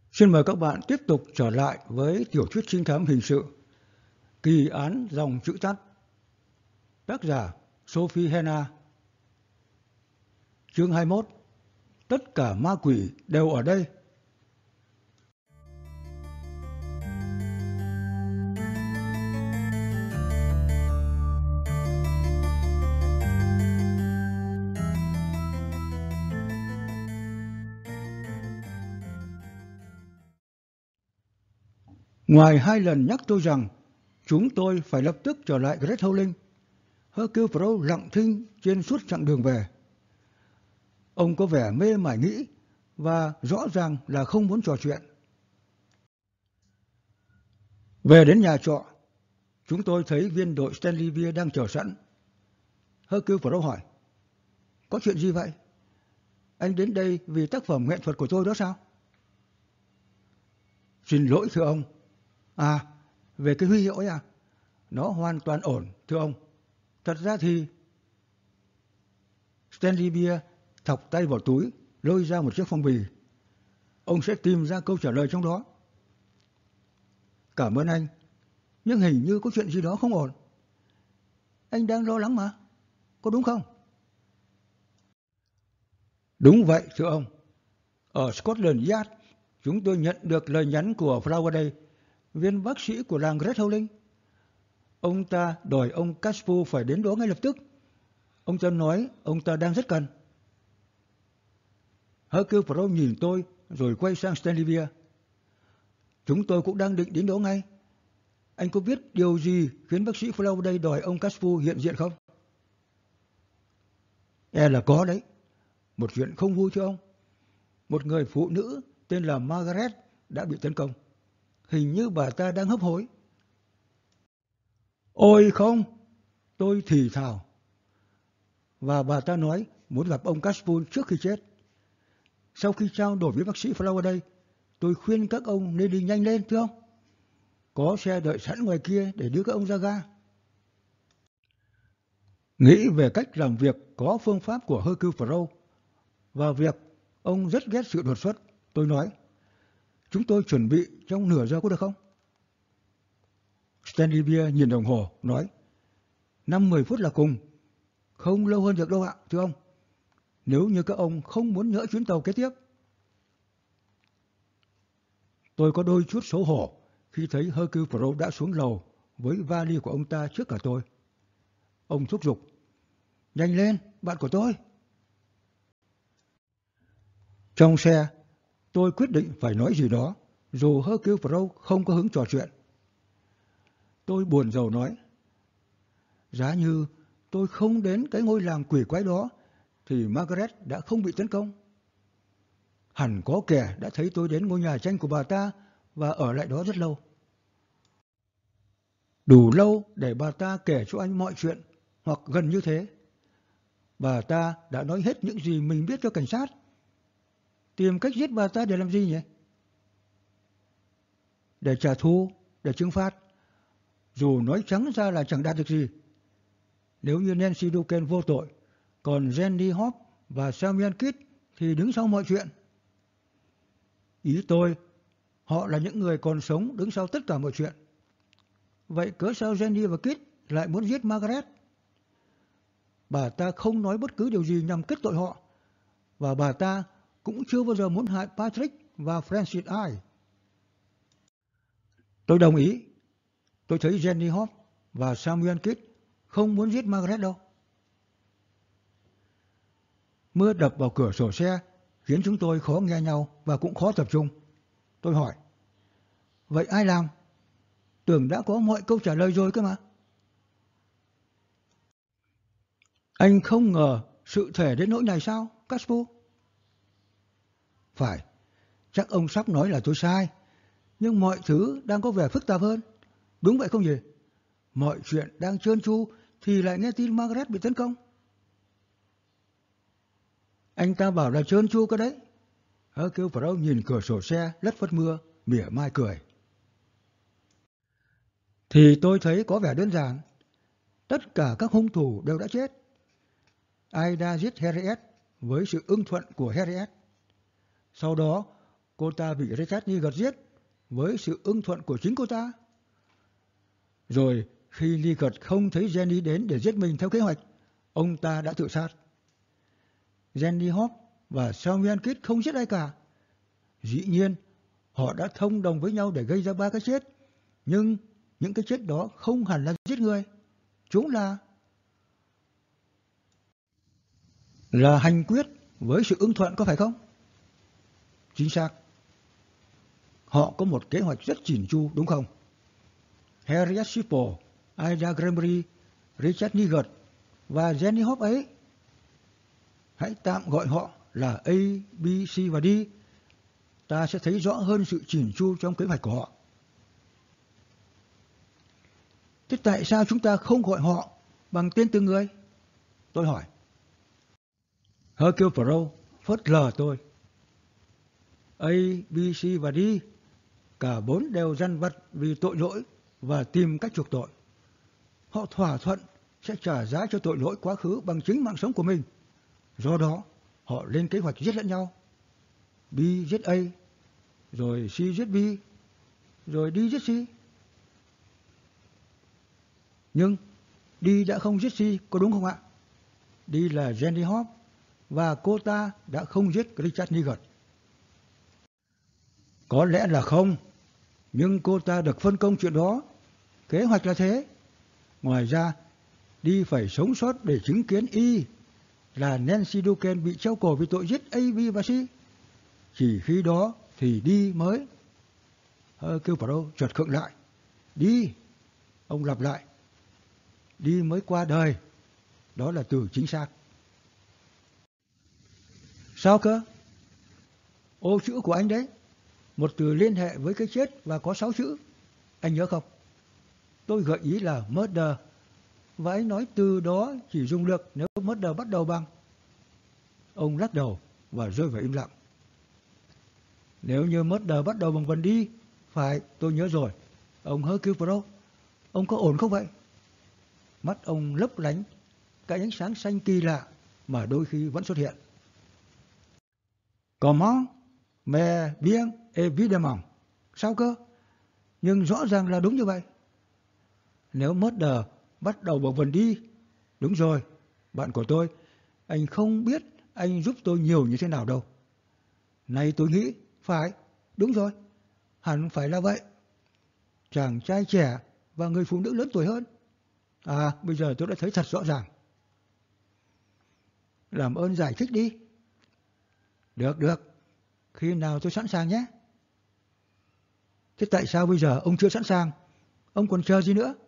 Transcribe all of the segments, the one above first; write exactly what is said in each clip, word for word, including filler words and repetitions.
Xin mời các bạn tiếp tục trở lại với tiểu thuyết trinh thám hình sự Kỳ án dòng chữ tắt. Tác giả Sophie Hannah. Chương hai mươi mốt. Tất cả ma quỷ đều ở đây. Ngoài hai lần nhắc tôi rằng chúng tôi phải lập tức trở lại Great Howling, Hercule Poirot lặng thinh trên suốt chặng đường về. Ông có vẻ mê mải nghĩ và rõ ràng là không muốn trò chuyện. Về đến nhà trọ, chúng tôi thấy viên đội Stanley Bia đang chờ sẵn. Hercule Poirot hỏi: "Có chuyện gì vậy? Anh đến đây vì tác phẩm nghệ thuật của tôi đó sao?" "Xin lỗi thưa ông." "À, về cái huy hiệu ấy à? Nó hoàn toàn ổn, thưa ông. Thật ra thì..." Stanley Bia thọc tay vào túi, lôi ra một chiếc phong bì. "Ông sẽ tìm ra câu trả lời trong đó." "Cảm ơn anh, nhưng hình như có chuyện gì đó không ổn. Anh đang lo lắng mà, có đúng không?" "Đúng vậy, thưa ông. Ở Scotland Yard, chúng tôi nhận được lời nhắn của Flowerday, viên bác sĩ của làng Great Howling. Ông ta đòi ông Caspo phải đến đó ngay lập tức. Ông ta nói ông ta đang rất cần." Hercule Poirot nhìn tôi rồi quay sang Stanley Bia. "Chúng tôi cũng đang định đến đó ngay. Anh có biết điều gì khiến bác sĩ Flowerday đòi ông Caspo hiện diện không?" "E là có đấy. Một chuyện không vui thưa ông. Một người phụ nữ tên là Margaret đã bị tấn công. Hình như bà ta đang hấp hối." "Ôi không!" tôi thì thào. "Và bà ta nói muốn gặp ông Caspo trước khi chết. Sau khi trao đổi với bác sĩ Flowerday, tôi khuyên các ông nên đi nhanh lên thưa ông. Có xe đợi sẵn ngoài kia để đưa các ông ra ga." Nghĩ về cách làm việc có phương pháp của Hercule Poirot và việc ông rất ghét sự đột xuất, tôi nói: "Chúng tôi chuẩn bị trong nửa giờ có được không?" Stanley Bia nhìn đồng hồ, nói: Năm mười phút là cùng. Không lâu hơn được đâu ạ, thưa ông. Nếu như các ông không muốn nhỡ chuyến tàu kế tiếp." Tôi có đôi chút xấu hổ khi thấy Hercule Poirot đã xuống lầu với vali của ông ta trước cả tôi. Ông thúc giục: "Nhanh lên, bạn của tôi." Trong xe, tôi quyết định phải nói gì đó, dù Hercule Poirot không có hứng trò chuyện. Tôi buồn rầu nói: "Giá như tôi không đến cái ngôi làng quỷ quái đó, thì Margaret đã không bị tấn công. Hẳn có kẻ đã thấy tôi đến ngôi nhà tranh của bà ta và ở lại đó rất lâu. Đủ lâu để bà ta kể cho anh mọi chuyện, hoặc gần như thế. Bà ta đã nói hết những gì mình biết cho cảnh sát. Tìm cách giết bà ta để làm gì nhỉ? Để trả thù, để trừng phạt. Dù nói trắng ra là chẳng đạt được gì. Nếu như Nancy Duken vô tội, còn Jenny Hope và Samuel Kidd thì đứng sau mọi chuyện. Ý tôi, họ là những người còn sống đứng sau tất cả mọi chuyện. Vậy cớ sao Jenny và Kidd lại muốn giết Margaret? Bà ta không nói bất cứ điều gì nhằm kết tội họ, và bà ta cũng chưa bao giờ muốn hại Patrick và Francis ai. Tôi đồng ý. Tôi thấy Jenny Hope và Samuel Kidd không muốn giết Margaret đâu." Mưa đập vào cửa sổ xe khiến chúng tôi khó nghe nhau và cũng khó tập trung. Tôi hỏi: "Vậy ai làm? Tưởng đã có mọi câu trả lời rồi cơ mà." "Anh không ngờ sự thể đến nỗi này sao, Caspo?" "Phải, chắc ông sắp nói là tôi sai, nhưng mọi thứ đang có vẻ phức tạp hơn. Đúng vậy không nhỉ? Mọi chuyện đang trơn tru thì lại nghe tin Margaret bị tấn công." "Anh ta bảo là trơn tru cơ đấy." Hercule Poirot nhìn cửa sổ xe lất phất mưa, mỉa mai cười. "Thì tôi thấy có vẻ đơn giản. Tất cả các hung thủ đều đã chết. Ida giết Harriet với sự ưng thuận của Harriet. Sau đó cô ta bị Richard Nigel giết với sự ưng thuận của chính cô ta. Rồi khi Nigel không thấy Jenny đến để giết mình theo kế hoạch, ông ta đã tự sát. Jenny Hop và Samuel Kidd không giết ai cả. Dĩ nhiên, họ đã thông đồng với nhau để gây ra ba cái chết, nhưng những cái chết đó không hẳn là giết người. Chúng là là hành quyết với sự ưng thuận, có phải không? Chính xác. Họ có một kế hoạch rất chỉn chu, đúng không? Harriet Shipple, Ida Granbury, Richard Nigel và Jenny Hop ấy. Hãy tạm gọi họ là A, B, C và D. Ta sẽ thấy rõ hơn sự chỉn chu trong kế hoạch của họ. Thế tại sao chúng ta không gọi họ bằng tên từng người? Tôi hỏi. Hercule Poirot phớt lờ tôi. A, B, C và D, cả bốn đều dằn vặt vì tội lỗi và tìm cách chuộc tội. Họ thỏa thuận sẽ trả giá cho tội lỗi quá khứ bằng chính mạng sống của mình. Do đó, họ lên kế hoạch giết lẫn nhau. B giết A, rồi C giết B, rồi D giết C. Nhưng D đã không giết C, có đúng không ạ? D là Jenny Hop, và cô ta đã không giết Richard Nigel. Có lẽ là không, nhưng cô ta được phân công chuyện đó. Kế hoạch là thế. Ngoài ra, D phải sống sót để chứng kiến Y là Nancy Duquesne bị treo cổ vì tội giết A, B và C. Chỉ khi đó thì D mới... Hercule Poirot chợt khựng lại. D, ông lặp lại. D mới qua đời. Đó là từ chính xác. Sao cơ? Ô chữ của anh đấy. Một từ liên hệ với cái chết và có sáu chữ. Anh nhớ không? Tôi gợi ý là murder. Và anh nói từ đó chỉ dùng được nếu murder bắt đầu bằng. Ông lắc đầu và rơi vào im lặng. Nếu như murder bắt đầu bằng vần đi, phải, tôi nhớ rồi. Ông Hercule Poirot, ông có ổn không vậy? Mắt ông lấp lánh cái ánh sáng xanh kỳ lạ mà đôi khi vẫn xuất hiện. Comment? Mais bien évidemment. Sao cơ? Nhưng rõ ràng là đúng như vậy. Nếu murder bắt đầu bằng vần đi, đúng rồi, bạn của tôi, anh không biết anh giúp tôi nhiều như thế nào đâu. Này tôi nghĩ, phải, đúng rồi, hẳn phải là vậy. Chàng trai trẻ và người phụ nữ lớn tuổi hơn. À, bây giờ tôi đã thấy thật rõ ràng. Làm ơn giải thích đi. Được, được. Khi nào tôi sẵn sàng nhé. Thế tại sao bây giờ ông chưa sẵn sàng? Ông còn chờ gì nữa?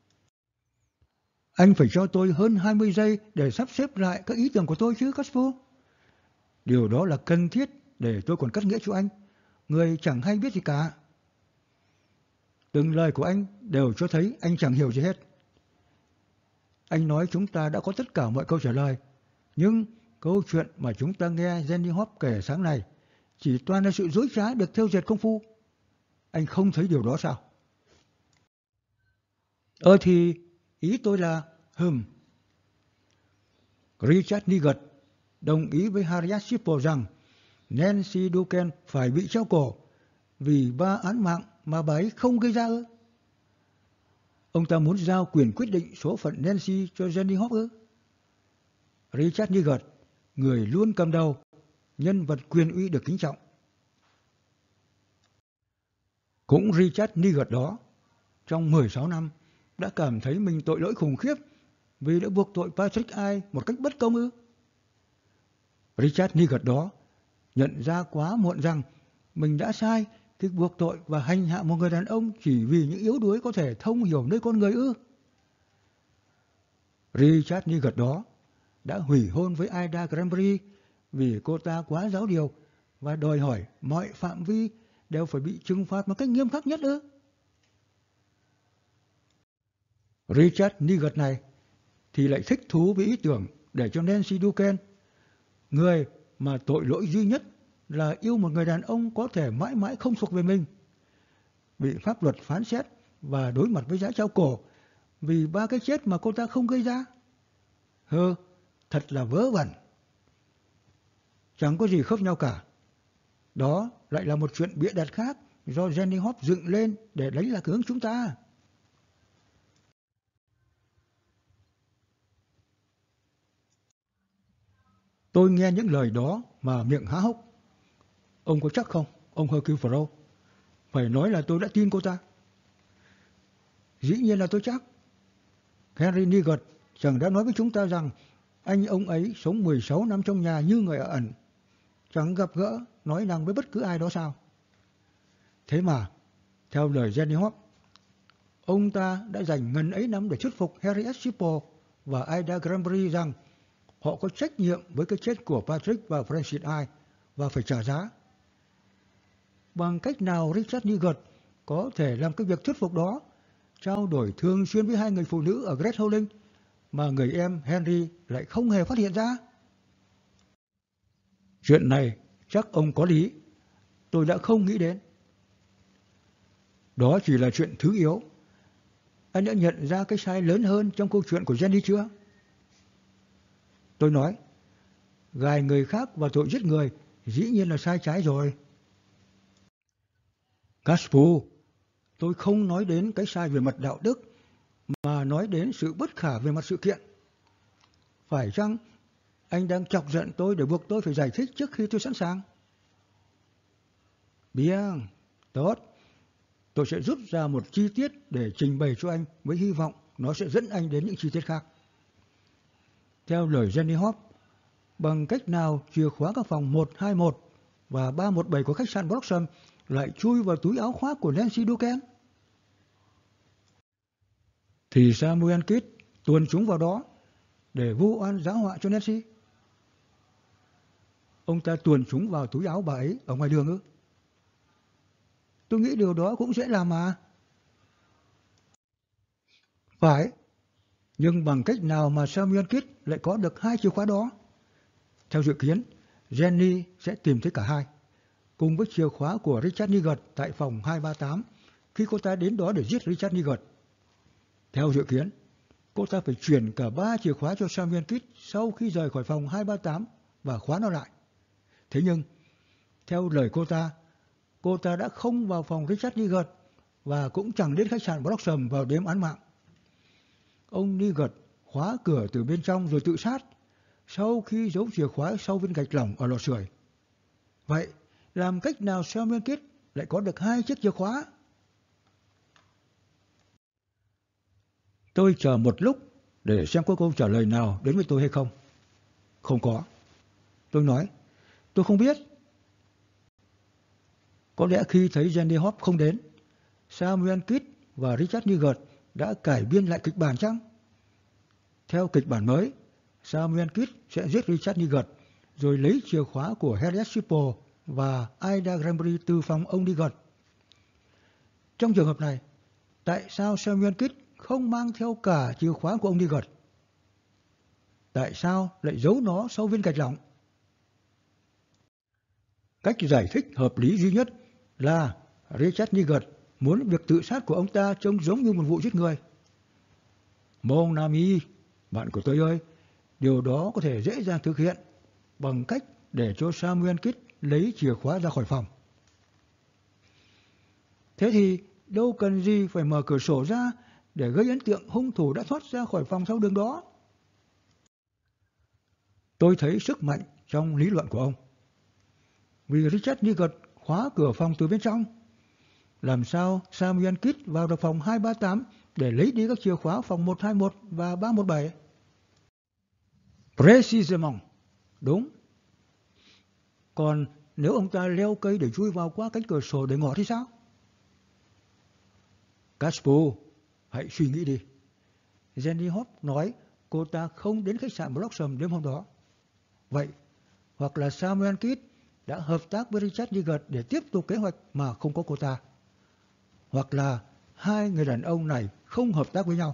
Anh phải cho tôi hơn hai mươi giây để sắp xếp lại các ý tưởng của tôi chứ, Caspo. Điều đó là cần thiết để tôi còn cắt nghĩa cho anh. Người chẳng hay biết gì cả. Từng lời của anh đều cho thấy anh chẳng hiểu gì hết. Anh nói chúng ta đã có tất cả mọi câu trả lời. Nhưng câu chuyện mà chúng ta nghe Jenny Hop kể sáng nay chỉ toàn là sự dối trá được thêu dệt công phu. Anh không thấy điều đó sao? Ờ thì ý tôi là hừm. Richard Nigel đồng ý với Harriet Shipple rằng Nancy Duquesne phải bị treo cổ vì ba án mạng mà bà ấy không gây ra ư? Ông ta muốn giao quyền quyết định số phận Nancy cho Jenny Hop ư? Richard Nigel, người luôn cầm đầu, nhân vật quyền uy được kính trọng. Cũng Richard Nigel đó, trong mười sáu năm, đã cảm thấy mình tội lỗi khủng khiếp vì đã buộc tội Patrick Ai một cách bất công ư? Richard Nigel đó nhận ra quá muộn rằng mình đã sai khi buộc tội và hành hạ một người đàn ông chỉ vì những yếu đuối có thể thông hiểu nơi con người ư? Richard Nigel đó đã hủy hôn với Ida Granbury vì cô ta quá giáo điều và đòi hỏi mọi phạm vi đều phải bị trừng phạt một cách nghiêm khắc nhất ư? Richard Nigel này thì lại thích thú với ý tưởng để cho Nancy Duquesne, người mà tội lỗi duy nhất là yêu một người đàn ông có thể mãi mãi không thuộc về mình, bị pháp luật phán xét và đối mặt với giá treo cổ vì ba cái chết mà cô ta không gây ra. Hơ, thật là vớ vẩn. Chẳng có gì khớp nhau cả. Đó lại là một chuyện bịa đặt khác do Jenny Hop dựng lên để đánh lạc hướng chúng ta. Tôi nghe những lời đó mà miệng há hốc. Ông có chắc không, ông Hercule Poirot? Phải nói là tôi đã tin cô ta. Dĩ nhiên là tôi chắc. Henry Nigel chẳng đã nói với chúng ta rằng anh ông ấy sống mười sáu năm trong nhà như người ở ẩn, chẳng gặp gỡ, nói năng với bất cứ ai đó sao? Thế mà, theo lời Jenny Hop, ông ta đã dành ngần ấy năm để thuyết phục Harriet Shipple và Ida Granbury rằng họ có trách nhiệm với cái chết của Patrick và Francis Eye và phải trả giá. Bằng cách nào Richard Nigel có thể làm cái việc thuyết phục đó, trao đổi thường xuyên với hai người phụ nữ ở Great Howling mà người em Henry lại không hề phát hiện ra? Chuyện này chắc ông có lý. Tôi đã không nghĩ đến. Đó chỉ là chuyện thứ yếu. Anh đã nhận ra cái sai lớn hơn trong câu chuyện của Jenny chưa? Tôi nói, gài người khác vào tội giết người dĩ nhiên là sai trái rồi. Caspu, tôi không nói đến cái sai về mặt đạo đức, mà nói đến sự bất khả về mặt sự kiện. Phải chăng anh đang chọc giận tôi để buộc tôi phải giải thích trước khi tôi sẵn sàng? Bien, tốt. Tôi sẽ rút ra một chi tiết để trình bày cho anh với hy vọng nó sẽ dẫn anh đến những chi tiết khác. Theo lời Jenny Hop, bằng cách nào chìa khóa các phòng một hai một và ba một bảy của khách sạn Blossom lại chui vào túi áo khoác của Nancy Duquesne? Thì Samuel Kidd tuồn chúng vào đó để vu oan giá họa cho Nancy. Ông ta tuồn chúng vào túi áo bà ấy ở ngoài đường ư? Tôi nghĩ điều đó cũng dễ làm mà. Phải, nhưng bằng cách nào mà Samuel Kidd lại có được hai chìa khóa đó? Theo dự kiến, Jenny sẽ tìm thấy cả hai, cùng với chìa khóa của Richard Nigel tại phòng hai ba tám khi cô ta đến đó để giết Richard Nigel. Theo dự kiến, cô ta phải chuyển cả ba chìa khóa cho Samuel Kidd sau khi rời khỏi phòng hai ba tám và khóa nó lại. Thế nhưng, theo lời cô ta, cô ta đã không vào phòng Richard Nigel và cũng chẳng đến khách sạn Blossom vào đêm án mạng. Ông Nigel khóa cửa từ bên trong rồi tự sát sau khi giấu chìa khóa sau viên gạch lỏng ở lò sưởi. Vậy, làm cách nào Samuel Kidd lại có được hai chiếc chìa khóa? Tôi chờ một lúc để xem có câu trả lời nào đến với tôi hay không. Không có. Tôi nói, tôi không biết. Có lẽ khi thấy Jenny Hop không đến, Samuel Kidd và Richard Nigel đã cải biên lại kịch bản chăng? Theo kịch bản mới, Samuel Kidd sẽ giết Richard Nigel rồi lấy chìa khóa của Harriet Shipple và Ida Granbury từ phòng ông Nigel. Trong trường hợp này, tại sao Samuel Kidd không mang theo cả chìa khóa của ông Nigel? Tại sao lại giấu nó sau viên gạch lỏng? Cách giải thích hợp lý duy nhất là Richard Nigel muốn việc tự sát của ông ta trông giống như một vụ giết người. Mon ami, bạn của tôi ơi, điều đó có thể dễ dàng thực hiện bằng cách để cho Samuel Kidd lấy chìa khóa ra khỏi phòng. Thế thì đâu cần gì phải mở cửa sổ ra để gây ấn tượng hung thủ đã thoát ra khỏi phòng sau đường đó. Tôi thấy sức mạnh trong lý luận của ông. Vì Richard Nigel khóa cửa phòng từ bên trong, làm sao Samuel Kidd vào được phòng hai ba tám để lấy đi các chìa khóa phòng một hai một và ba một bảy? Precisement, đúng. Còn nếu ông ta leo cây để chui vào qua cánh cửa sổ để ngỏ thì sao? Caspu, hãy suy nghĩ đi. Jenny Hop nói cô ta không đến khách sạn Blossom đêm hôm đó. Vậy, hoặc là Samuel Kidd đã hợp tác với Richard Nigel để tiếp tục kế hoạch mà không có cô ta. Hoặc là hai người đàn ông này không hợp tác với nhau.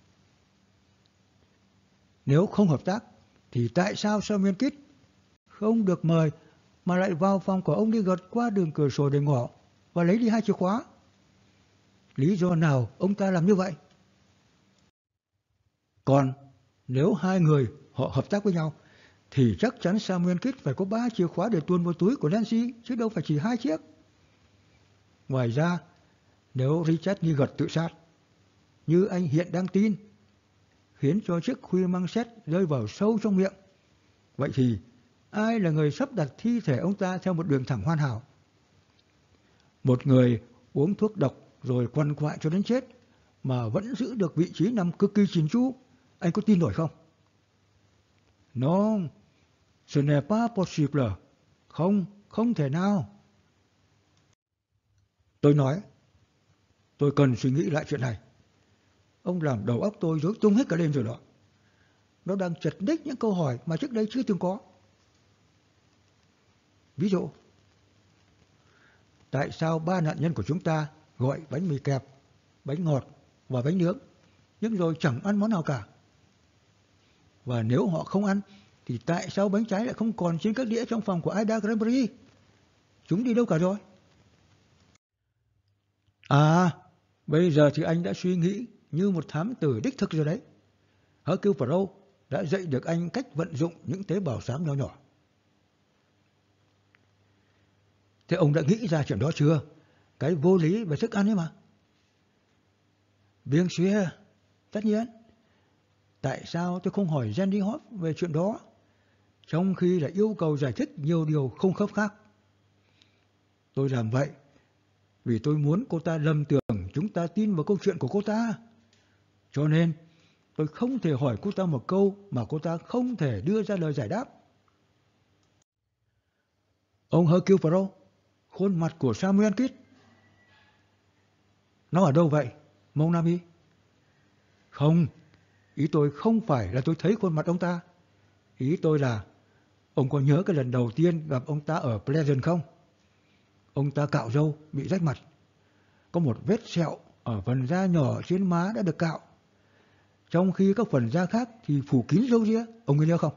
Nếu không hợp tác, thì tại sao Samuel Kidd không được mời mà lại vào phòng của ông Nigel qua đường cửa sổ để ngỏ và lấy đi hai chìa khóa? Lý do nào ông ta làm như vậy? Còn nếu hai người họ hợp tác với nhau, thì chắc chắn Samuel Kidd phải có ba chìa khóa để tuồn vào túi của Nancy, chứ đâu phải chỉ hai chiếc. Ngoài ra, nếu Richard Niggard tự sát, như anh hiện đang tin, khiến cho chiếc khuy măng xét rơi vào sâu trong miệng, vậy thì ai là người sắp đặt thi thể ông ta theo một đường thẳng hoàn hảo? Một người uống thuốc độc rồi quằn quại cho đến chết mà vẫn giữ được vị trí nằm cực kỳ chỉn chu, anh có tin nổi không? Non, ce n'est pas possible. Không, không thể nào. Tôi nói, tôi cần suy nghĩ lại chuyện này. Ông làm đầu óc tôi rối tung hết cả lên rồi đó. Nó đang chật ních những câu hỏi mà trước đây chưa từng có. Ví dụ, tại sao ba nạn nhân của chúng ta gọi bánh mì kẹp, bánh ngọt và bánh nướng, nhưng rồi chẳng ăn món nào cả? Và nếu họ không ăn, thì tại sao bánh trái lại không còn trên các đĩa trong phòng của Ida Granbury? Chúng đi đâu cả rồi? À, bây giờ thì anh đã suy nghĩ như một thám tử đích thực rồi đấy. Hercule Poirot đã dạy được anh cách vận dụng những tế bào xám nhỏ nhỏ. Thế ông đã nghĩ ra chuyện đó chưa? Cái vô lý về thức ăn ấy mà. Bien sûr, tất nhiên. Tại sao tôi không hỏi Jenny Hoff về chuyện đó, trong khi lại yêu cầu giải thích nhiều điều không khớp khác? Tôi làm vậy vì tôi muốn cô ta lầm tưởng chúng ta tin vào câu chuyện của cô ta. Cho nên tôi không thể hỏi cô ta một câu mà cô ta không thể đưa ra lời giải đáp. Ông Hercule Poirot, khuôn mặt của Samuel Kidd, nó ở đâu vậy, mon ami? Không, ý tôi không phải là tôi thấy khuôn mặt ông ta. Ý tôi là, ông có nhớ cái lần đầu tiên gặp ông ta ở Pleasant không? Ông ta cạo râu, bị rách mặt. Có một vết sẹo ở phần da nhỏ trên má đã được cạo, trong khi các phần da khác thì phủ kín râu ria. Ông có nhớ không?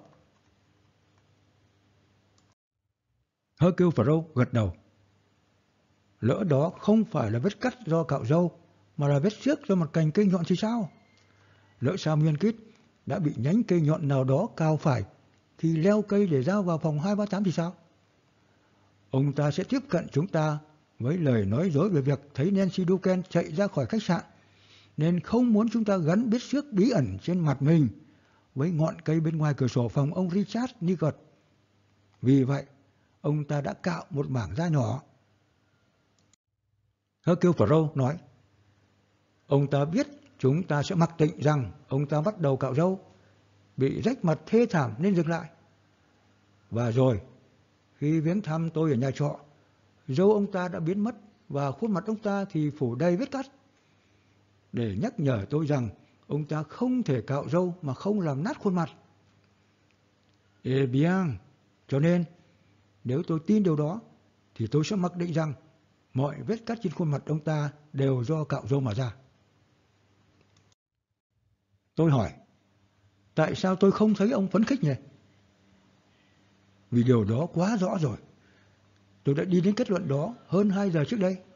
Hercule Poirot gật đầu. Lỡ đó không phải là vết cắt do cạo râu, mà là vết xước do một cành cây nhọn thì sao? Lỡ Samuel Kidd đã bị nhánh cây nhọn nào đó cào phải, thì leo cây để ra vào phòng hai ba tám thì sao? Ông ta sẽ tiếp cận chúng ta với lời nói dối về việc thấy Nancy Duken chạy ra khỏi khách sạn, nên không muốn chúng ta gắn vết xước bí ẩn trên mặt mình với ngọn cây bên ngoài cửa sổ phòng ông Richard Niggard. Vì vậy, ông ta đã cạo một mảng da nhỏ. Hercule Poirot nói, ông ta biết chúng ta sẽ mặc định rằng ông ta bắt đầu cạo râu, bị rách mặt thê thảm nên dừng lại. Và rồi, khi viếng thăm tôi ở nhà trọ, râu ông ta đã biến mất và khuôn mặt ông ta thì phủ đầy vết cắt, để nhắc nhở tôi rằng ông ta không thể cạo râu mà không làm nát khuôn mặt. Eh bien, cho nên nếu tôi tin điều đó, thì tôi sẽ mặc định rằng mọi vết cắt trên khuôn mặt ông ta đều do cạo râu mà ra. Tôi hỏi, tại sao tôi không thấy ông phấn khích nhỉ? Vì điều đó quá rõ rồi. Tôi đã đi đến kết luận đó hơn hai giờ trước đây.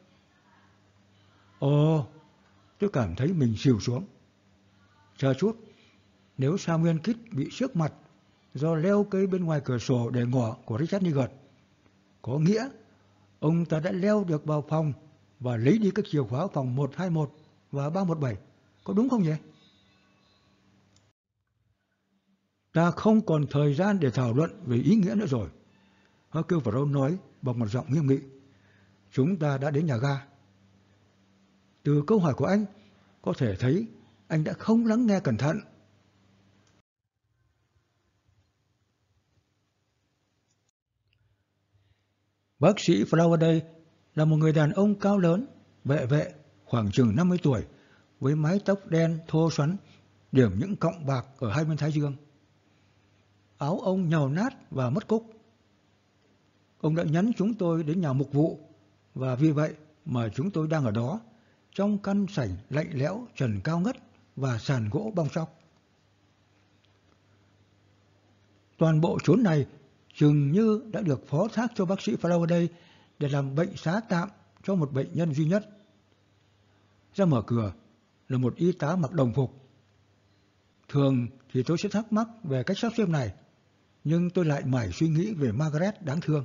Ồ, tôi cảm thấy mình xỉu xuống. Chờ chút, nếu Samuel Kidd bị xước mặt do leo cây bên ngoài cửa sổ để ngỏ của Richard Niggard, có nghĩa ông ta đã leo được vào phòng và lấy đi các chìa khóa phòng một hai một và ba một bảy. Có đúng không nhỉ? Ta không còn thời gian để thảo luận về ý nghĩa nữa rồi, Hercule Poirot nói bằng một giọng nghiêm nghị. Chúng ta đã đến nhà ga. Từ câu hỏi của anh, có thể thấy anh đã không lắng nghe cẩn thận. Bác sĩ Flowerday là một người đàn ông cao lớn, bệ vệ, khoảng chừng năm mươi tuổi, với mái tóc đen thô xoắn, điểm những cọng bạc ở hai bên thái dương. Áo ông nhàu nát và mất cúc. Ông đã nhắn chúng tôi đến nhà mục vụ, và vì vậy mà chúng tôi đang ở đó, trong căn sảnh lạnh lẽo, trần cao ngất và sàn gỗ bong tróc. Toàn bộ chốn này chừng như đã được phó thác cho bác sĩ Flowerday để làm bệnh xá tạm cho một bệnh nhân duy nhất. Ra mở cửa là một y tá mặc đồng phục. Thường thì tôi sẽ thắc mắc về cách sắp xếp này, nhưng tôi lại mải suy nghĩ về Margaret đáng thương.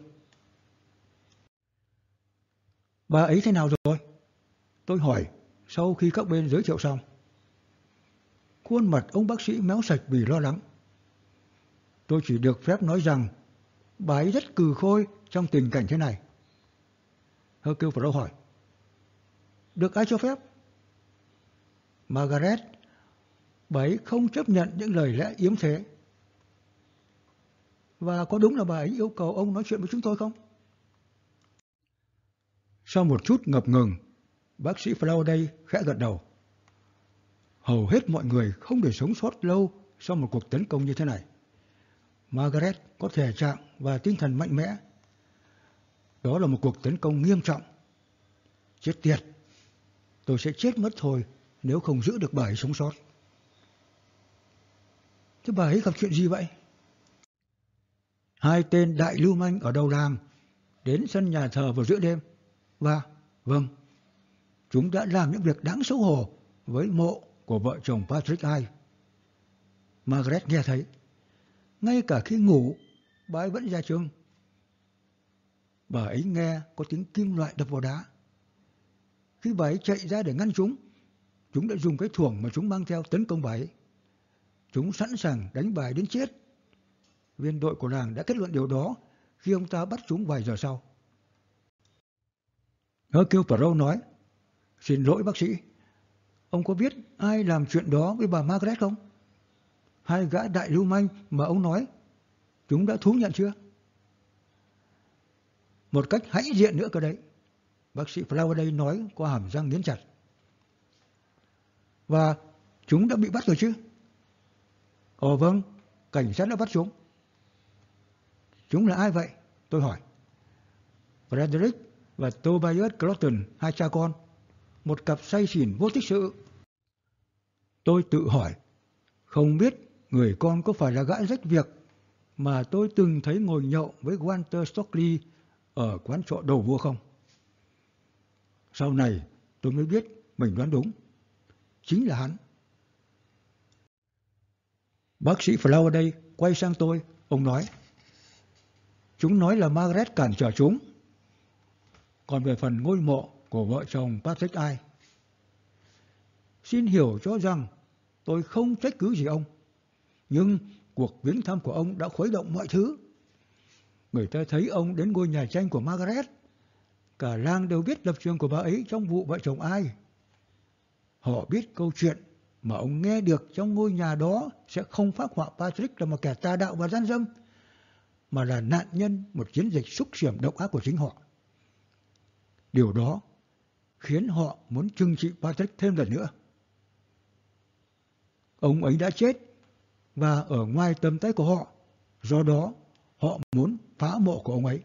Bà ấy thế nào rồi? Tôi hỏi sau khi các bên giới thiệu xong. Khuôn mặt ông bác sĩ méo sạch vì lo lắng. Tôi chỉ được phép nói rằng bà ấy rất cừ khôi trong tình cảnh thế này. Hercule Poirot hỏi. Được ai cho phép? Margaret, bà ấy không chấp nhận những lời lẽ yếm thế. Và có đúng là bà ấy yêu cầu ông nói chuyện với chúng tôi không? Sau một chút ngập ngừng, bác sĩ Faraday khẽ gật đầu. Hầu hết mọi người không thể sống sót lâu sau một cuộc tấn công như thế này. Margaret có thể trạng và tinh thần mạnh mẽ. Đó là một cuộc tấn công nghiêm trọng. Chết tiệt, tôi sẽ chết mất thôi nếu không giữ được bà ấy sống sót. Thế bà ấy gặp chuyện gì vậy? Hai tên đại lưu manh ở đầu làng đến sân nhà thờ vào giữa đêm. Và, vâng, chúng đã làm những việc đáng xấu hổ với mộ của vợ chồng Patrick Ai. Margaret nghe thấy. Ngay cả khi ngủ, bà ấy vẫn ra chừng. Bà ấy nghe có tiếng kim loại đập vào đá. Khi bà ấy chạy ra để ngăn chúng, chúng đã dùng cái thuổng mà chúng mang theo tấn công bà ấy. Chúng sẵn sàng đánh bà ấy đến chết. Viên đội của làng đã kết luận điều đó khi ông ta bắt chúng vài giờ sau. Hercule Poirot nói, xin lỗi bác sĩ, ông có biết ai làm chuyện đó với bà Margaret không? Hai gã đại lưu manh mà ông nói, chúng đã thú nhận chưa? Một cách hãnh diện nữa cơ đấy, bác sĩ Faraday nói qua hàm răng nghiến chặt. Và chúng đã bị bắt rồi chứ? Ồ vâng, cảnh sát đã bắt chúng. Chúng là ai vậy? Tôi hỏi. Frederick và Tobias Clotton, hai cha con, một cặp say xỉn vô tích sự. Tôi tự hỏi, không biết người con có phải là gã rách việc mà tôi từng thấy ngồi nhậu với Walter Stockley ở quán trọ Đầu Vua không? Sau này tôi mới biết mình đoán đúng. Chính là hắn. Bác sĩ Faraday quay sang tôi, ông nói. Chúng nói là Margaret cản trở chúng. Còn về phần ngôi mộ của vợ chồng Patrick Ai, xin hiểu cho rằng tôi không trách cứ gì ông. Nhưng cuộc viếng thăm của ông đã khuấy động mọi thứ. Người ta thấy ông đến ngôi nhà tranh của Margaret. Cả làng đều biết lập trường của bà ấy trong vụ vợ chồng Ai. Họ biết câu chuyện mà ông nghe được trong ngôi nhà đó sẽ không phác họa Patrick là một kẻ tà đạo và gian dâm, mà là nạn nhân một chiến dịch xúc xỉm độc ác của chính họ. Điều đó khiến họ muốn trừng trị Patrick thêm lần nữa. Ông ấy đã chết và ở ngoài tầm tay của họ, do đó họ muốn phá mộ của ông ấy.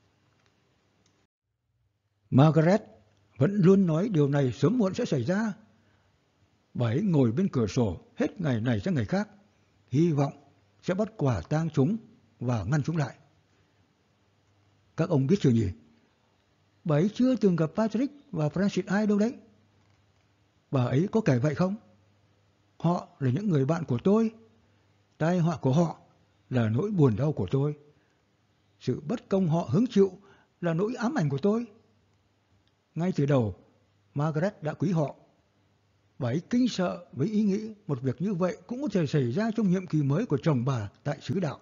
Margaret vẫn luôn nói điều này sớm muộn sẽ xảy ra. Bà ấy ngồi bên cửa sổ hết ngày này sang ngày khác, hy vọng sẽ bắt quả tang chúng và ngăn chúng lại. Các ông biết chưa nhỉ? Bà ấy chưa từng gặp Patrick và Francis Ai đâu đấy. Bà ấy có kể vậy không? Họ là những người bạn của tôi. Tai họa của họ là nỗi buồn đau của tôi. Sự bất công họ hứng chịu là nỗi ám ảnh của tôi. Ngay từ đầu, Margaret đã quý họ. Bà ấy kinh sợ với ý nghĩ một việc như vậy cũng có thể xảy ra trong nhiệm kỳ mới của chồng bà tại xứ đạo.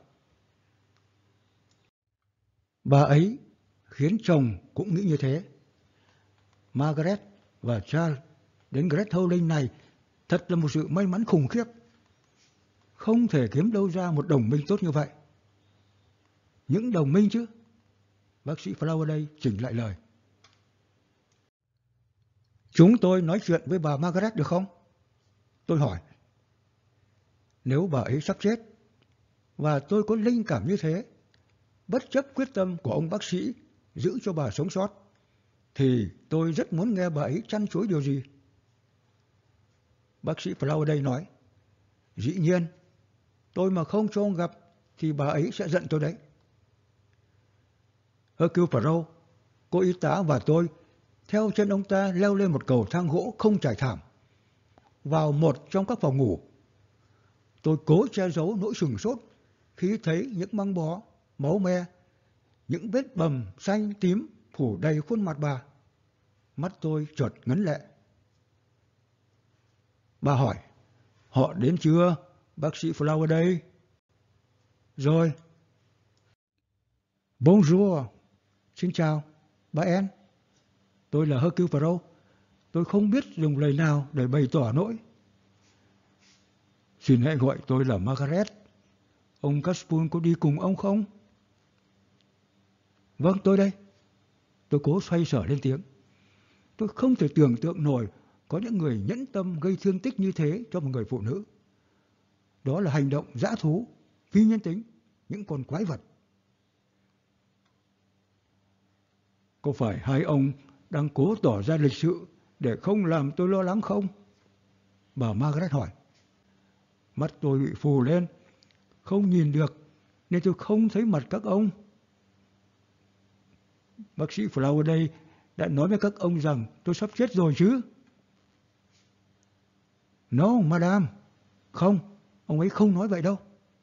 Bà ấy khiến chồng cũng nghĩ như thế. Margaret và Charles đến Great Howling này thật là một sự may mắn khủng khiếp. Không thể kiếm đâu ra một đồng minh tốt như vậy. Những đồng minh chứ? Bác sĩ Faraday chỉnh lại lời. Chúng tôi nói chuyện với bà Margaret được không? Tôi hỏi. Nếu bà ấy sắp chết, và tôi có linh cảm như thế, bất chấp quyết tâm của ông bác sĩ giữ cho bà sống sót, thì tôi rất muốn nghe bà ấy trăn trối điều gì. Bác sĩ Faraday nói. Dĩ nhiên, tôi mà không cho ông gặp thì bà ấy sẽ giận tôi đấy. Hercule Poirot, cô y tá và tôi theo chân ông ta leo lên một cầu thang gỗ không trải thảm, vào một trong các phòng ngủ. Tôi cố che giấu nỗi sừng sốt khi thấy những băng bó, máu me, những vết bầm xanh tím phủ đầy khuôn mặt bà. Mắt tôi chợt ngấn lệ. Bà hỏi, họ đến chưa? Bác sĩ Flower đây. Rồi. Bonjour. Xin chào, bà Anne. Tôi là Hercule Poirot. Tôi không biết dùng lời nào để bày tỏ nỗi. Xin hãy gọi tôi là Margaret. Ông Caspun có đi cùng ông không? Vâng, tôi đây. Tôi cố xoay sở lên tiếng. Tôi không thể tưởng tượng nổi có những người nhẫn tâm gây thương tích như thế cho một người phụ nữ. Đó là hành động dã thú, phi nhân tính, những con quái vật. Có phải hai ông đang cố tỏ ra lịch sự để không làm tôi lo lắng không? Bà Margaret hỏi. Mắt tôi bị phù lên, không nhìn được nên tôi không thấy mặt các ông. Bác sĩ Flower đây đã nói với các ông rằng tôi sắp chết rồi chứ? No, madame. Không, ông ấy không nói vậy đâu.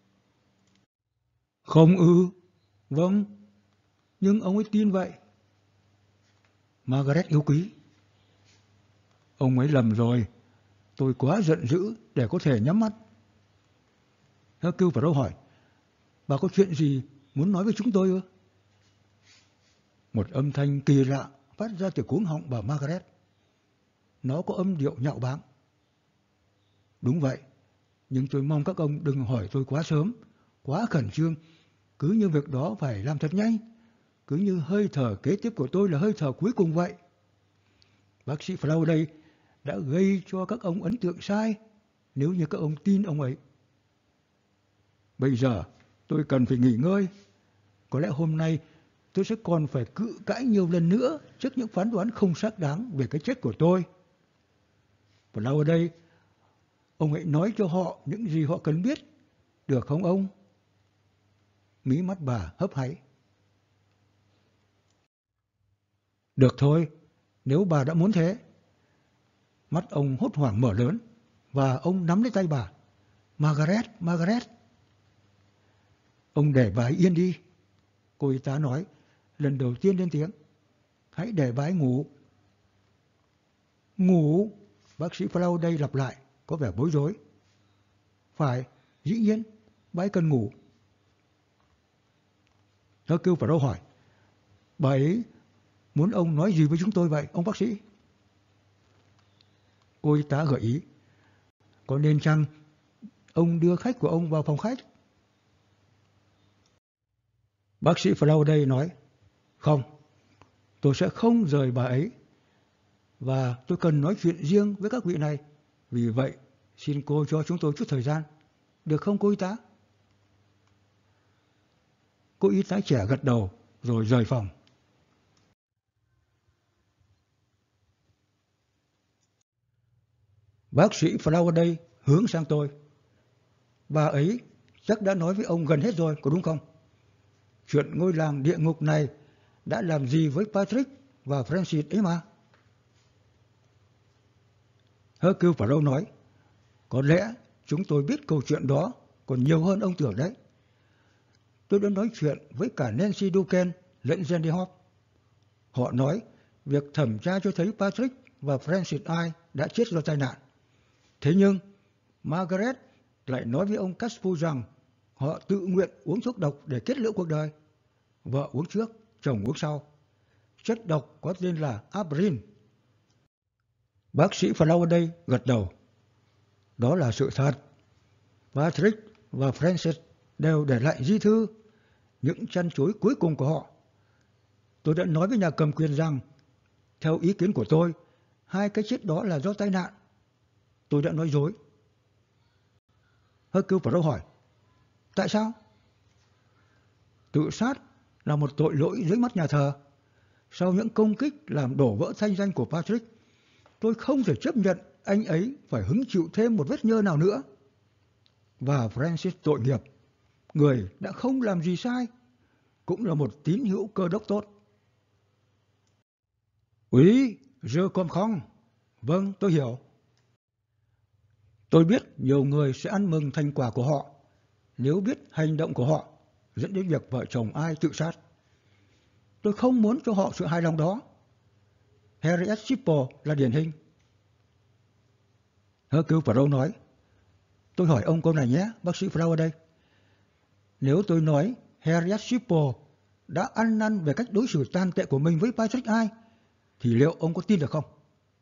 Không ư? Vâng, nhưng ông ấy tin vậy. Margaret yêu quý. Ông ấy lầm rồi. Tôi quá giận dữ để có thể nhắm mắt. Hercule Poirot hỏi, bà có chuyện gì muốn nói với chúng tôi ư? Một âm thanh kỳ lạ phát ra từ cuống họng bà Margaret. Nó có âm điệu nhạo báng. Đúng vậy, nhưng tôi mong các ông đừng hỏi tôi quá sớm, quá khẩn trương, cứ như việc đó phải làm thật nhanh, cứ như hơi thở kế tiếp của tôi là hơi thở cuối cùng vậy. Bác sĩ Flower đây đã gây cho các ông ấn tượng sai nếu như các ông tin ông ấy. Bây giờ tôi cần phải nghỉ ngơi. Có lẽ hôm nay tôi sẽ còn phải cự cãi nhiều lần nữa trước những phán đoán không xác đáng về cái chết của tôi. Flower đây, ông hãy nói cho họ những gì họ cần biết, được không ông? Mí mắt bà hấp háy. Được thôi, nếu bà đã muốn thế. Mắt ông hốt hoảng mở lớn, và ông nắm lấy tay bà. Margaret, Margaret. Ông để bà ấy yên đi. Cô y tá nói, lần đầu tiên lên tiếng. Hãy để bà ấy ngủ. Ngủ? Bác sĩ Flower đây lặp lại, có vẻ bối rối. Phải, dĩ nhiên, bà ấy cần ngủ. Hercule Poirot hỏi, bà ấy muốn ông nói gì với chúng tôi vậy, ông bác sĩ? Cô y tá gợi ý, có nên chăng ông đưa khách của ông vào phòng khách? Bác sĩ Flower đây nói, không, tôi sẽ không rời bà ấy, và tôi cần nói chuyện riêng với các vị này. Vì vậy, xin cô cho chúng tôi chút thời gian. Được không cô y tá? Cô y tá trẻ gật đầu rồi rời phòng. Bác sĩ Flower đây hướng sang tôi. Bà ấy chắc đã nói với ông gần hết rồi, có đúng không? Chuyện ngôi làng địa ngục này đã làm gì với Patrick và Francis ấy mà? Hercule Poirot nói, có lẽ chúng tôi biết câu chuyện đó còn nhiều hơn ông tưởng đấy. Tôi đã nói chuyện với cả Nancy Duquesne lẫn Jenny Hop. Họ nói việc thẩm tra cho thấy Patrick và Francis Eye đã chết do tai nạn. Thế nhưng Margaret lại nói với ông Caspu rằng họ tự nguyện uống thuốc độc để kết liễu cuộc đời. Vợ uống trước, chồng uống sau. Chất độc có tên là Abrin. Bác sĩ Flower đây gật đầu. Đó là sự thật. Patrick và Francis đều để lại di thư, những trăn trối cuối cùng của họ. Tôi đã nói với nhà cầm quyền rằng, theo ý kiến của tôi, hai cái chết đó là do tai nạn. Tôi đã nói dối. Hercule Poirot hỏi, tại sao? Tự sát là một tội lỗi dưới mắt nhà thờ. Sau những công kích làm đổ vỡ thanh danh của Patrick, tôi không thể chấp nhận anh ấy phải hứng chịu thêm một vết nhơ nào nữa. Và Francis tội nghiệp, người đã không làm gì sai, cũng là một tín hữu Cơ đốc tốt. Oui, je comprends. Vâng, tôi hiểu. Tôi biết nhiều người sẽ ăn mừng thành quả của họ, nếu biết hành động của họ dẫn đến việc vợ chồng ai tự sát. Tôi không muốn cho họ sự hài lòng đó. Harriet Shipple là điển hình. Hercule Poirot nói, tôi hỏi ông câu này nhé, bác sĩ Flower đây. Nếu tôi nói Harriet Shipple đã ăn năn về cách đối xử tàn tệ của mình với Patrick ai, thì liệu ông có tin được không?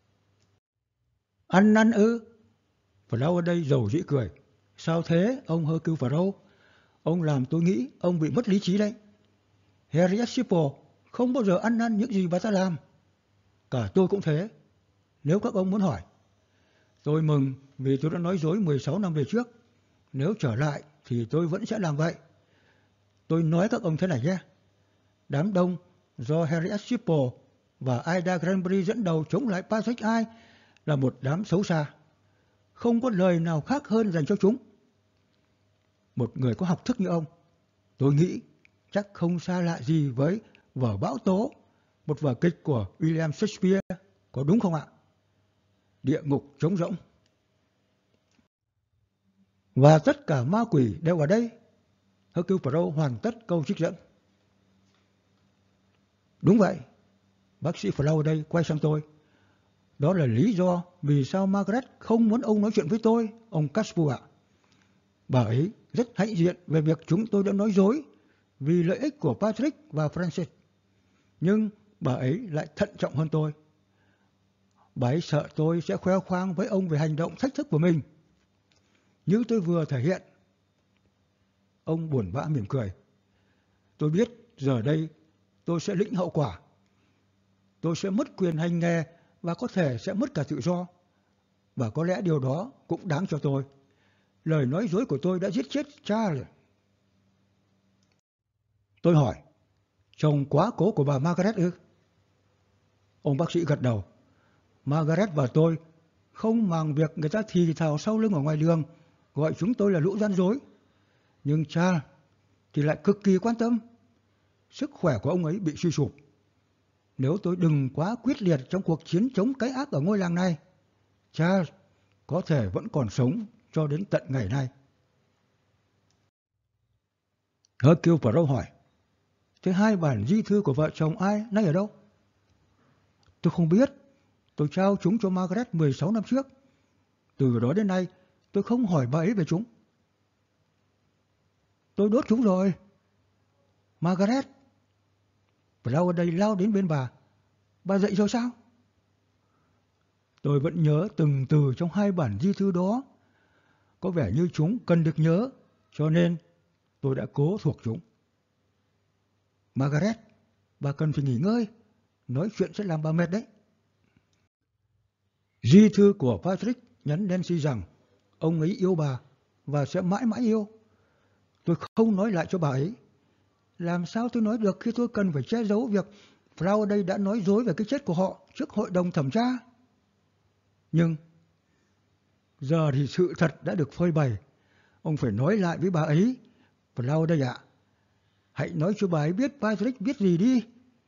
Ăn năn ư? Flower đây rầu rĩ cười. Sao thế, ông Hercule Poirot? Ông làm tôi nghĩ ông bị mất lý trí đấy. Harriet Shipple không bao giờ ăn năn những gì bà ta làm. Cả tôi cũng thế, nếu các ông muốn hỏi. Tôi mừng vì tôi đã nói dối mười sáu năm về trước. Nếu trở lại thì tôi vẫn sẽ làm vậy. Tôi nói các ông thế này nhé. Đám đông do Harriet Shipple và Ida Granbury dẫn đầu chống lại Patrick ai là một đám xấu xa. Không có lời nào khác hơn dành cho chúng. Một người có học thức như ông, tôi nghĩ chắc không xa lạ gì với vở Bão Tố, một vở kịch của William Shakespeare, có đúng không ạ? Địa ngục trống rỗng. Và tất cả ma quỷ đều ở đây. Hercule Poirot hoàn tất câu trích dẫn. Đúng vậy. Bác sĩ Flower đây quay sang tôi. Đó là lý do vì sao Margaret không muốn ông nói chuyện với tôi, ông Caspu ạ. Bà ấy rất hãnh diện về việc chúng tôi đã nói dối vì lợi ích của Patrick và Francis. Nhưng bà ấy lại thận trọng hơn tôi. Bà ấy sợ tôi sẽ khoe khoang với ông về hành động thách thức của mình. Như tôi vừa thể hiện. Ông buồn bã mỉm cười. Tôi biết giờ đây tôi sẽ lĩnh hậu quả. Tôi sẽ mất quyền hành nghề và có thể sẽ mất cả tự do. Và có lẽ điều đó cũng đáng cho tôi. Lời nói dối của tôi đã giết chết Charles. Tôi hỏi, chồng quá cố của bà Margaret ư? Ông bác sĩ gật đầu. Margaret và tôi không màng việc người ta thì thào sau lưng ở ngoài đường, gọi chúng tôi là lũ gian dối. Nhưng Charles thì lại cực kỳ quan tâm. Sức khỏe của ông ấy bị suy sụp. Nếu tôi đừng quá quyết liệt trong cuộc chiến chống cái ác ở ngôi làng này, Charles có thể vẫn còn sống cho đến tận ngày nay. Hercule Poirot hỏi, thế hai bản di thư của vợ chồng ai nay ở đâu? Tôi không biết. Tôi trao chúng cho Margaret mười sáu năm trước. Từ đó đến nay, tôi không hỏi bà ấy về chúng. Tôi đốt chúng rồi. Margaret. Flower đây lao đến bên bà. Bà dậy rồi sao? Tôi vẫn nhớ từng từ trong hai bản di thư đó. Có vẻ như chúng cần được nhớ, cho nên tôi đã cố thuộc chúng. Margaret, bà cần phải nghỉ ngơi. Nói chuyện sẽ làm bà mệt đấy. Di thư của Patrick nhắn Nancy rằng ông ấy yêu bà và sẽ mãi mãi yêu. Tôi không nói lại cho bà ấy. Làm sao tôi nói được khi tôi cần phải che giấu việc Flower đây đã nói dối về cái chết của họ trước hội đồng thẩm tra. Nhưng giờ thì sự thật đã được phơi bày. Ông phải nói lại với bà ấy. Flower đây ạ, hãy nói cho bà ấy biết Patrick biết gì đi.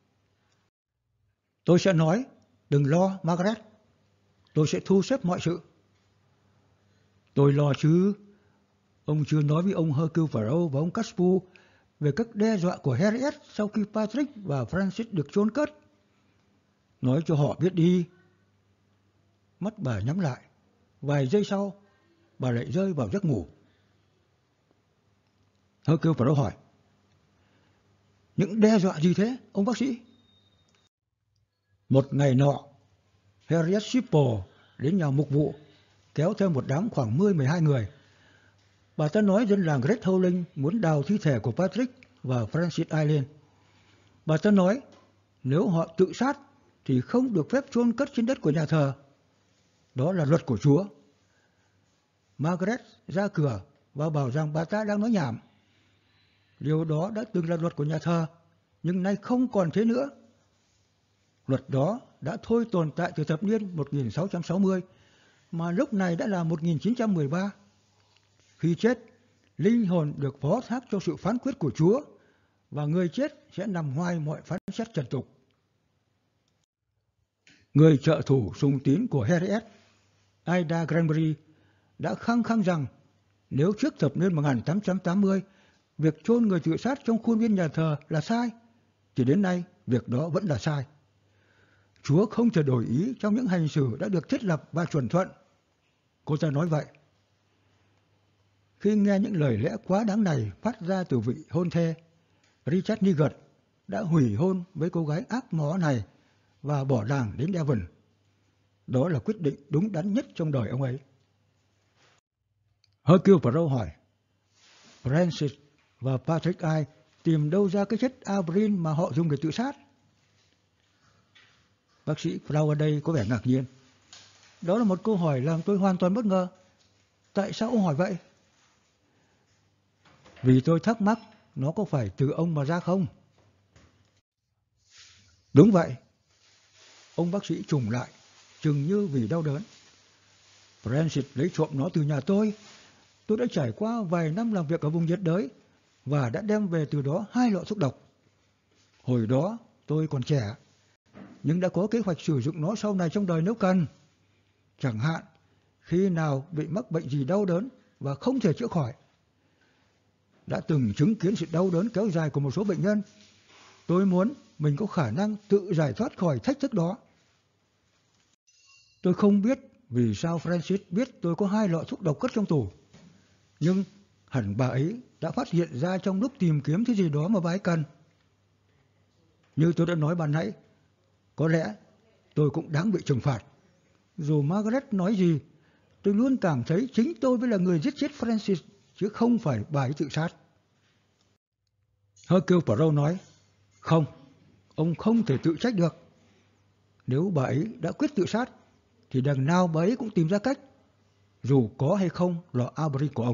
Tôi sẽ nói, đừng lo Margaret. Tôi sẽ thu xếp mọi sự. Tôi lo chứ. Ông chưa nói với ông Hercule Poirot và ông Caspu về các đe dọa của Harriet sau khi Patrick và Francis được chôn cất. Nói cho họ biết đi. Mắt bà nhắm lại. Vài giây sau, bà lại rơi vào giấc ngủ. Hercule Poirot hỏi, những đe dọa gì thế, ông bác sĩ? Một ngày nọ, Harriet Shipple đến nhà mục vụ, kéo theo một đám khoảng mười mười hai người. Bà ta nói dân làng Great Howling muốn đào thi thể của Patrick và Francis ai lên. Bà ta nói nếu họ tự sát thì không được phép chôn cất trên đất của nhà thờ. Đó là luật của Chúa. Margaret ra cửa và bảo rằng bà ta đang nói nhảm. Điều đó đã từng là luật của nhà thờ, nhưng nay không còn thế nữa. Luật đó đã thôi tồn tại từ thập niên một nghìn sáu trăm sáu mươi, mà lúc này đã là một nghìn chín trăm mười ba. Khi chết, linh hồn được phó thác cho sự phán quyết của Chúa, và người chết sẽ nằm ngoài mọi phán xét trần tục. Người trợ thủ sùng tín của Harriet, Ida Granbury, đã khăng khăng rằng Nếu trước thập niên một nghìn tám trăm tám mươi, việc chôn người tự sát trong khuôn viên nhà thờ là sai, thì đến nay việc đó vẫn là sai. Chúa không thể đổi ý trong những hành xử đã được thiết lập và chuẩn thuận. Cô ta nói vậy. Khi nghe những lời lẽ quá đáng này phát ra từ vị hôn thê, Richard Nugent đã hủy hôn với cô gái ác mó này và bỏ làng đến Devon. Đó là quyết định đúng đắn nhất trong đời ông ấy. Hercule Poirot hỏi, Francis và Patrick Eye tìm đâu ra cái chất Aspirin mà họ dùng để tự sát? Bác sĩ Flowerday có vẻ ngạc nhiên. Đó là một câu hỏi làm tôi hoàn toàn bất ngờ. Tại sao ông hỏi vậy? Vì tôi thắc mắc nó có phải từ ông mà ra không? Đúng vậy. Ông bác sĩ trùng lại, chừng như vì đau đớn. Francis lấy trộm nó từ nhà tôi. Tôi đã trải qua vài năm làm việc ở vùng nhiệt đới và đã đem về từ đó hai lọ thuốc độc. Hồi đó tôi còn trẻ, nhưng đã có kế hoạch sử dụng nó sau này trong đời nếu cần. Chẳng hạn khi nào bị mắc bệnh gì đau đớn và không thể chữa khỏi. Đã từng chứng kiến sự đau đớn kéo dài của một số bệnh nhân. Tôi muốn mình có khả năng tự giải thoát khỏi thách thức đó. Tôi không biết vì sao Francis biết tôi có hai lọ thuốc độc cất trong tủ. Nhưng hẳn bà ấy đã phát hiện ra trong lúc tìm kiếm thứ gì đó mà bà ấy cần. Như tôi đã nói ban nãy, có lẽ tôi cũng đáng bị trừng phạt. Dù Margaret nói gì, tôi luôn cảm thấy chính tôi mới là người giết chết Francis, chứ không phải bà ấy tự sát. Hercule Poirot nói, không, ông không thể tự trách được. Nếu bà ấy đã quyết tự sát, thì đằng nào bà ấy cũng tìm ra cách, dù có hay không lọ Aspirin của ông.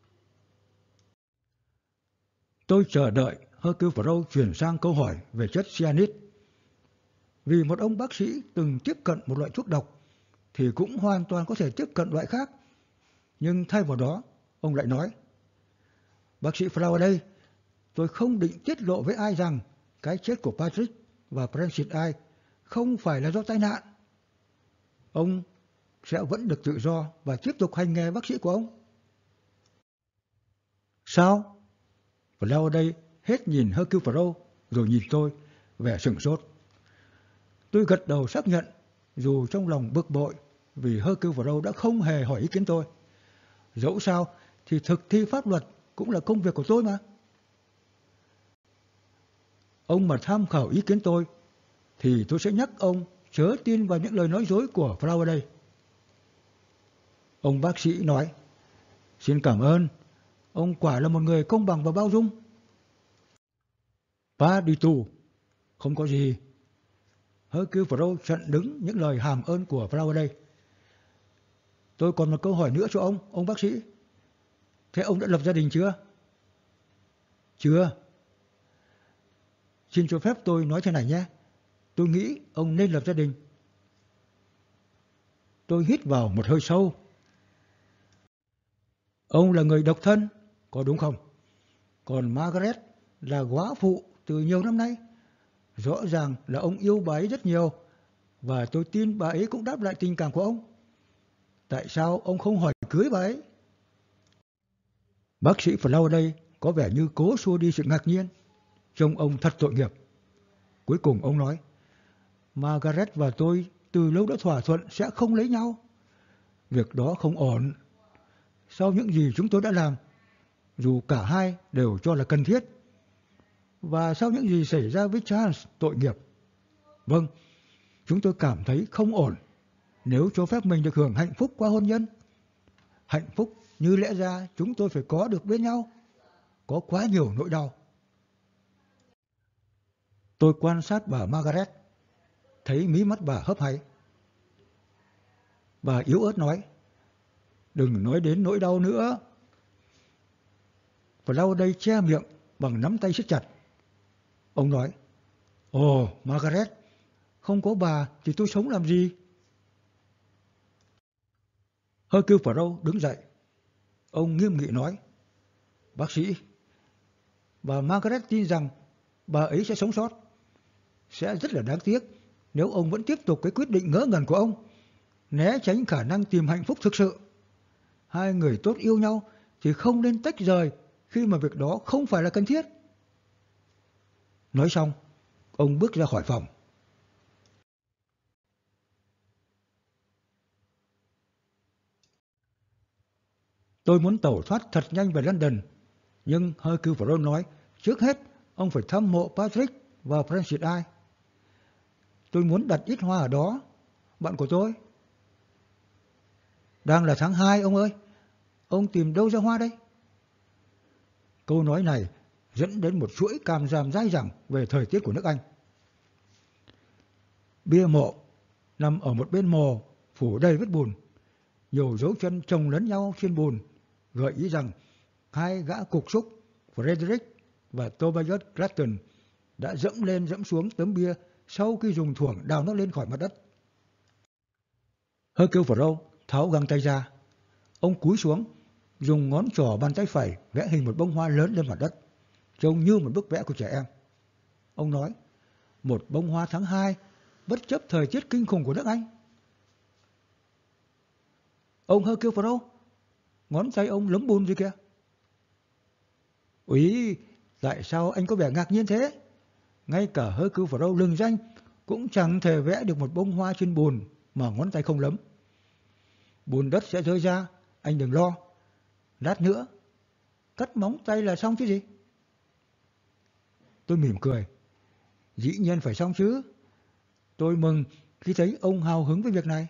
Tôi chờ đợi Hercule Poirot chuyển sang câu hỏi về chất cyanide. Vì một ông bác sĩ từng tiếp cận một loại thuốc độc, thì cũng hoàn toàn có thể tiếp cận loại khác. Nhưng thay vào đó, ông lại nói, bác sĩ Flowerday, tôi không định tiết lộ với ai rằng cái chết của Patrick và Francis Eye không phải là do tai nạn. Ông sẽ vẫn được tự do và tiếp tục hành nghề bác sĩ của ông. Sao? Flowerday hết nhìn Hercule Poirot rồi nhìn tôi, vẻ sửng sốt. Tôi gật đầu xác nhận, dù trong lòng bực bội vì Hercule Poirot đã không hề hỏi ý kiến tôi. Dẫu sao thì thực thi pháp luật cũng là công việc của tôi mà. Ông mà tham khảo ý kiến tôi, thì tôi sẽ nhắc ông chớ tin vào những lời nói dối của Flowerday. Ông bác sĩ nói, xin cảm ơn, ông quả là một người công bằng và bao dung. Pas du tout, không có gì. Hercule Poirot chặn đứng những lời hàm ơn của Flowerday. Tôi còn một câu hỏi nữa cho ông, ông bác sĩ. Thế ông đã lập gia đình chưa? Chưa. Xin cho phép tôi nói thế này nhé. Tôi nghĩ ông nên lập gia đình. Tôi hít vào một hơi sâu. Ông là người độc thân, có đúng không? Còn Margaret là góa phụ từ nhiều năm nay. Rõ ràng là ông yêu bà ấy rất nhiều, và tôi tin bà ấy cũng đáp lại tình cảm của ông. Tại sao ông không hỏi cưới bà ấy? Bác sĩ Flowerday có vẻ như cố xua đi sự ngạc nhiên. Trông ông thật tội nghiệp. Cuối cùng ông nói, Margaret và tôi từ lâu đã thỏa thuận sẽ không lấy nhau. Việc đó không ổn. Sau những gì chúng tôi đã làm, dù cả hai đều cho là cần thiết, và sau những gì xảy ra với Charles tội nghiệp, vâng, chúng tôi cảm thấy không ổn nếu cho phép mình được hưởng hạnh phúc qua hôn nhân. Hạnh phúc như lẽ ra chúng tôi phải có được bên nhau. Có quá nhiều nỗi đau. Tôi quan sát bà Margaret, thấy mí mắt bà hấp háy. Bà yếu ớt nói, đừng nói đến nỗi đau nữa. Flowerday che miệng bằng nắm tay siết chặt. Ông nói, ồ Margaret, không có bà thì tôi sống làm gì? Hercule Poirot đứng dậy. Ông nghiêm nghị nói, bác sĩ, bà Margaret tin rằng bà ấy sẽ sống sót. Sẽ rất là đáng tiếc nếu ông vẫn tiếp tục cái quyết định ngớ ngẩn của ông, né tránh khả năng tìm hạnh phúc thực sự. Hai người tốt yêu nhau thì không nên tách rời khi mà việc đó không phải là cần thiết. Nói xong, ông bước ra khỏi phòng. Tôi muốn tẩu thoát thật nhanh về London, nhưng Hercule Poirot nói trước hết ông phải thăm mộ Patrick và Francis Eye. Tôi muốn đặt ít hoa ở đó, bạn của tôi. Đang là tháng hai ông ơi, ông tìm đâu ra hoa đây? Câu nói này dẫn đến một chuỗi cảm giảm dai dẳng về thời tiết của nước Anh. Bia mộ nằm ở một bên mồ phủ đầy vết bùn, nhiều dấu chân chồng lấn nhau trên bùn, gợi ý rằng hai gã cục súc Frederick và Tobias Grattan đã dẫm lên dẫm xuống tấm bia sau khi dùng thuổng đào nó lên khỏi mặt đất. Hercule Poirot tháo găng tay ra. Ông cúi xuống, dùng ngón trỏ bàn tay phải vẽ hình một bông hoa lớn lên mặt đất, trông như một bức vẽ của trẻ em. Ông nói, một bông hoa tháng hai, bất chấp thời tiết kinh khủng của nước Anh. Ông Hercule Poirot, ngón tay ông lấm bùn gì kìa. Úi, tại sao anh có vẻ ngạc nhiên thế? Ngay cả Hercule Poirot lừng danh cũng chẳng thể vẽ được một bông hoa trên bùn mà ngón tay không lấm. Bùn đất sẽ rơi ra, anh đừng lo. Lát nữa, cắt móng tay là xong chứ gì? Tôi mỉm cười. Dĩ nhiên phải xong chứ. Tôi mừng khi thấy ông hào hứng với việc này.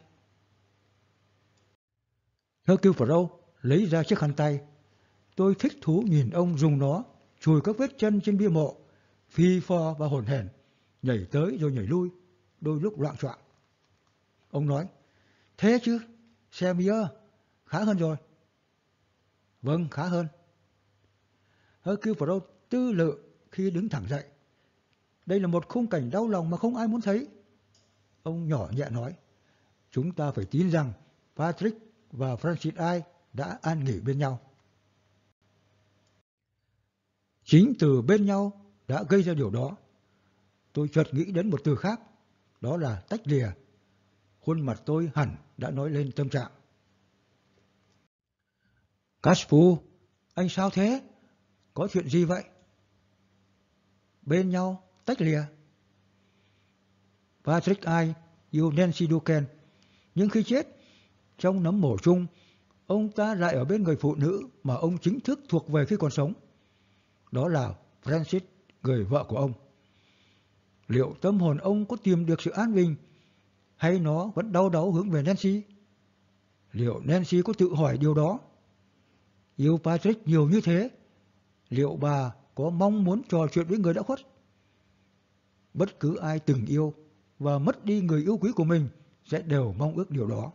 Hercule Poirot lấy ra chiếc khăn tay. Tôi thích thú nhìn ông dùng nó chùi các vết chân trên bia mộ, phi phò và hổn hển, nhảy tới rồi nhảy lui, đôi lúc loạng choạng. Ông nói, thế chứ, xem bia, khá hơn rồi. Vâng, khá hơn. Hercule Poirot tư lự khi đứng thẳng dậy. Đây là một khung cảnh đau lòng mà không ai muốn thấy. Ông nhỏ nhẹ nói, chúng ta phải tin rằng Patrick và Francis Eye đã an nghỉ bên nhau. Chính từ bên nhau đã gây ra điều đó. Tôi chợt nghĩ đến một từ khác, đó là tách lìa. Khuôn mặt tôi hẳn đã nói lên tâm trạng. Caspu, anh sao thế? Có chuyện gì vậy? Bên nhau, tách lìa. Patrick Eye yêu Nancy Duncan, nhưng khi chết, trong nấm mồ chung, ông ta lại ở bên người phụ nữ mà ông chính thức thuộc về khi còn sống. Đó là Francis, người vợ của ông. Liệu tâm hồn ông có tìm được sự an bình, hay nó vẫn đau đáu hướng về Nancy? Liệu Nancy có tự hỏi điều đó? Yêu Patrick nhiều như thế, liệu bà có mong muốn trò chuyện với người đã khuất? Bất cứ ai từng yêu và mất đi người yêu quý của mình sẽ đều mong ước điều đó.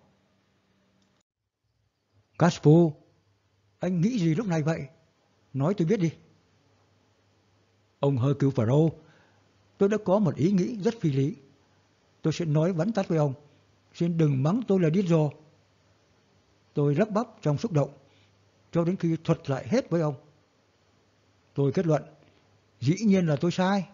Caspu, anh nghĩ gì lúc này vậy? Nói tôi biết đi. Ông Hercule Poirot, tôi đã có một ý nghĩ rất phi lý. Tôi sẽ nói vắn tắt với ông. Xin đừng mắng tôi là điên rồ. Tôi lắp bắp trong xúc động, cho đến khi thuật lại hết với ông. Tôi kết luận, dĩ nhiên là tôi sai.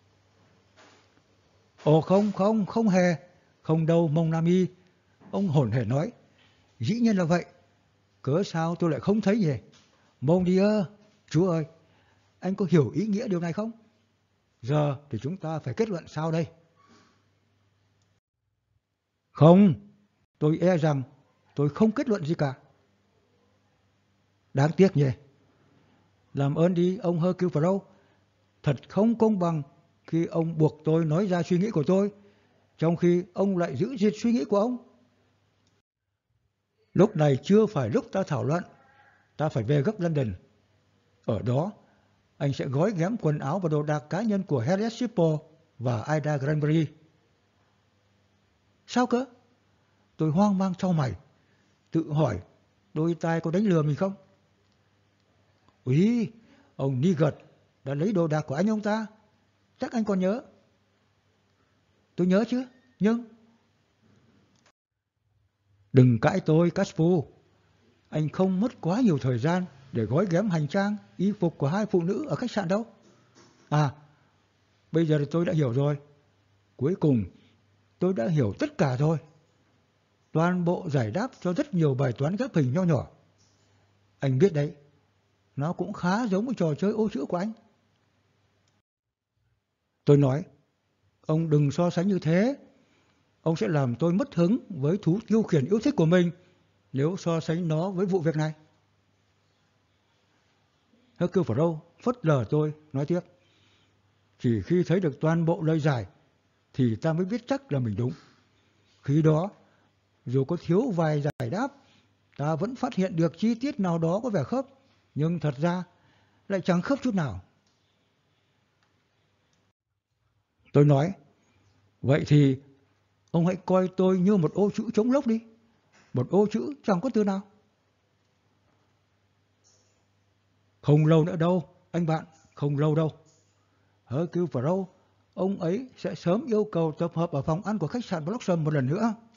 Ồ không, không, không hề. Không đâu, mon ami. Ông hổn hển nói, dĩ nhiên là vậy. Cớ sao tôi lại không thấy nhỉ? Mon Dieu, Chúa ơi, anh có hiểu ý nghĩa điều này không? Giờ thì chúng ta phải kết luận sao đây? Không, tôi e rằng tôi không kết luận gì cả. Đáng tiếc nhỉ. Làm ơn đi ông Hercule Poirot. Thật không công bằng khi ông buộc tôi nói ra suy nghĩ của tôi, trong khi ông lại giữ gìn suy nghĩ của ông. Lúc này chưa phải lúc ta thảo luận. Ta phải về gấp London. Ở đó, anh sẽ gói ghém quần áo và đồ đạc cá nhân của Harriet Shippo và Ida Granbury. Sao cơ? Tôi hoang mang chau mày, tự hỏi đôi tai có đánh lừa mình không? Úi, ông Niggard đã lấy đồ đạc của anh ông ta. Chắc anh còn nhớ. Tôi nhớ chứ, nhưng... Đừng cãi tôi, Caspu. Anh không mất quá nhiều thời gian để gói ghém hành trang, y phục của hai phụ nữ ở khách sạn đâu. À, bây giờ thì tôi đã hiểu rồi. Cuối cùng, tôi đã hiểu tất cả rồi. Toàn bộ giải đáp cho rất nhiều bài toán ghép hình nho nhỏ. Anh biết đấy, nó cũng khá giống với trò chơi ô chữ của anh. Tôi nói, ông đừng so sánh như thế. Ông sẽ làm tôi mất hứng với thú tiêu khiển yêu thích của mình nếu so sánh nó với vụ việc này. Hercule Poirot phớt lờ tôi, nói tiếp. Chỉ khi thấy được toàn bộ lời giải thì ta mới biết chắc là mình đúng. Khi đó, dù có thiếu vài giải đáp, ta vẫn phát hiện được chi tiết nào đó có vẻ khớp, nhưng thật ra lại chẳng khớp chút nào. Tôi nói, vậy thì ông hãy coi tôi như một ô chữ trống lốc đi. Một ô chữ chẳng có từ nào. Không lâu nữa đâu, anh bạn, không lâu đâu. Hercule Poirot, ông ấy sẽ sớm yêu cầu tập hợp ở phòng ăn của khách sạn Blossom một lần nữa.